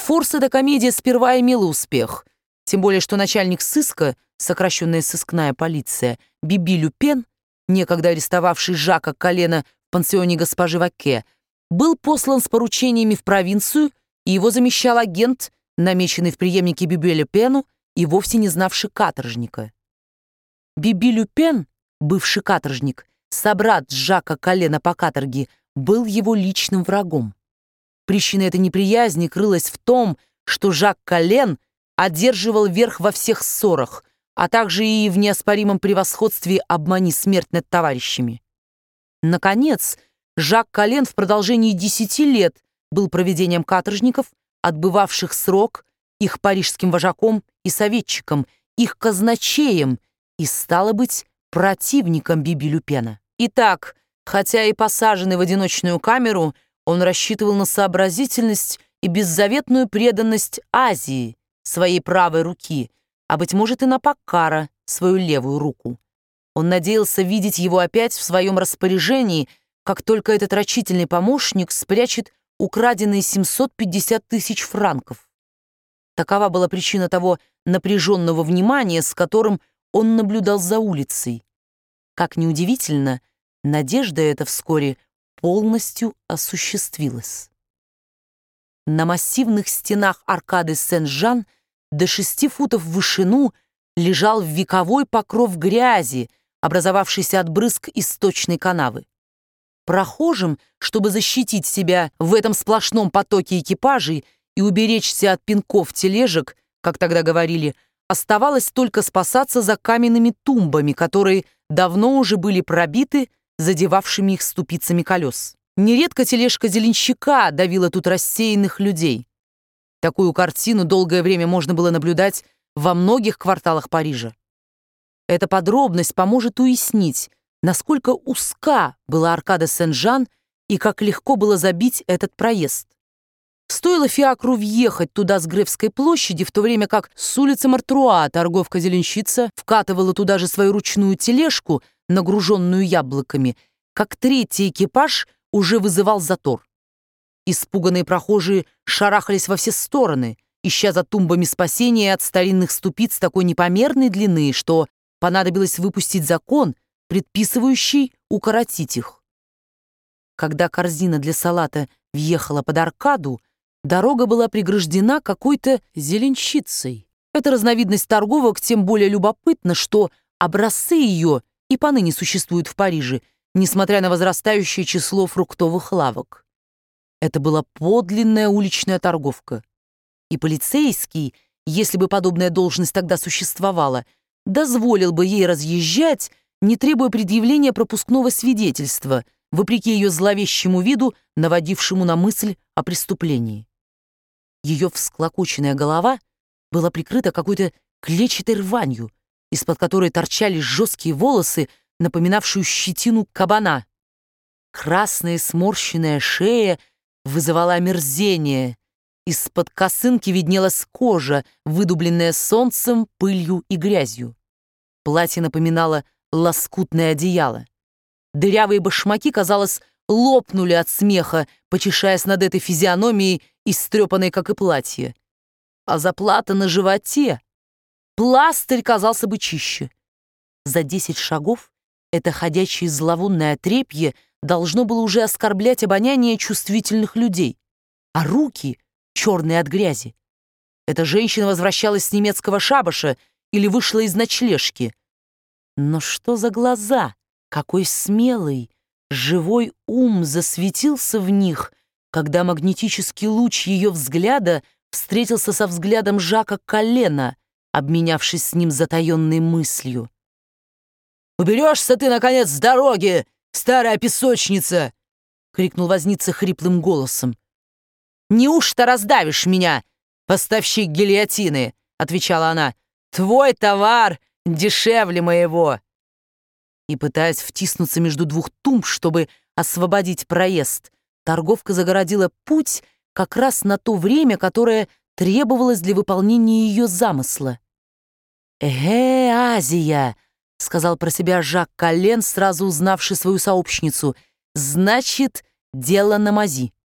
форс эта комедия сперва имела успех, тем более что начальник сыска, сокращенная сыскная полиция, Биби Люпен, некогда арестовавший Жака Коллена в пансионе госпожи Ваке, был послан с поручениями в провинцию, и его замещал агент, намеченный в преемнике Биби Люпену и вовсе не знавший каторжника. Биби Люпен, бывший каторжник, собрат Жака Коллена по каторге, был его личным врагом. Причина этой неприязни крылась в том, что Жак Коллен одерживал верх во всех ссорах, а также и в неоспоримом превосходстве «обмани смерть над товарищами». Наконец, Жак Коллен в продолжении 10 лет был провидением каторжников, отбывавших срок, их парижским вожаком и советчиком, их казначеем и, стало быть, противником Биби Люпена. Итак, хотя и посаженный в одиночную камеру, он рассчитывал на сообразительность и беззаветную преданность Азии, своей правой руки, а, быть может, и на Паккара, свою левую руку. Он надеялся видеть его опять в своем распоряжении, как только этот рачительный помощник спрячет украденные 750 тысяч франков. Такова была причина того напряженного внимания, с которым он наблюдал за улицей. Как ни удивительно, надежда эта вскоре полностью осуществилась. На массивных стенах аркады Сен-Жан до 6 футов в вышину лежал вековой покров грязи, образовавшийся от брызг источной канавы. Прохожим, чтобы защитить себя в этом сплошном потоке экипажей и уберечься от пинков тележек, как тогда говорили, оставалось только спасаться за каменными тумбами, которые давно уже были пробиты задевавшими их ступицами колес. Нередко тележка зеленщика давила тут рассеянных людей. Такую картину долгое время можно было наблюдать во многих кварталах Парижа. Эта подробность поможет уяснить, насколько узка была аркада Сен-Жан и как легко было забить этот проезд. Стоило фиакру въехать туда с Гревской площади, в то время как с улицы Мартруа торговка-зеленщица вкатывала туда же свою ручную тележку, нагруженную яблоками, как третий экипаж уже вызывал затор. Испуганные прохожие шарахались во все стороны, ища за тумбами спасения от старинных ступиц такой непомерной длины, что понадобилось выпустить закон, предписывающий укоротить их. Когда корзина для салата въехала под аркаду, дорога была преграждена какой-то зеленщицей. Эта разновидность торговок тем более любопытна, что образцы ее и поныне существуют в Париже, несмотря на возрастающее число фруктовых лавок. Это была подлинная уличная торговка. И полицейский, если бы подобная должность тогда существовала, дозволил бы ей разъезжать, не требуя предъявления пропускного свидетельства, вопреки ее зловещему виду, наводившему на мысль о преступлении. Ее всклокоченная голова была прикрыта какой-то клетчатой рванью, из-под которой торчали жесткие волосы, напоминавшие щетину кабана. Красная сморщенная шея вызывала омерзение. Из-под косынки виднелась кожа, выдубленная солнцем, пылью и грязью. Платье напоминало лоскутное одеяло. Дырявые башмаки, казалось, лопнули от смеха, почешаясь над этой физиономией, истрепанной, как и платье. А заплата на животе. Пластырь казался бы чище. За 10 шагов это ходячее зловонное отрепье должно было уже оскорблять обоняние чувствительных людей. А руки, черные от грязи. Эта женщина возвращалась с немецкого шабаша или вышла из ночлежки. Но что за глаза? Какой смелый, живой ум засветился в них, когда магнетический луч ее взгляда встретился со взглядом Жака Коллена, обменявшись с ним затаенной мыслью. «Уберешься ты, наконец, с дороги, старая песочница!» — крикнул возница хриплым голосом. «Неужто раздавишь меня, поставщик гильотины?» — отвечала она. «Твой товар дешевле моего!» И, пытаясь втиснуться между двух тумб, чтобы освободить проезд, торговка загородила путь как раз на то время, которое требовалось для выполнения ее замысла. Азия!» — сказал про себя Жак Коллен, сразу узнавший свою сообщницу. «Значит, дело на мази».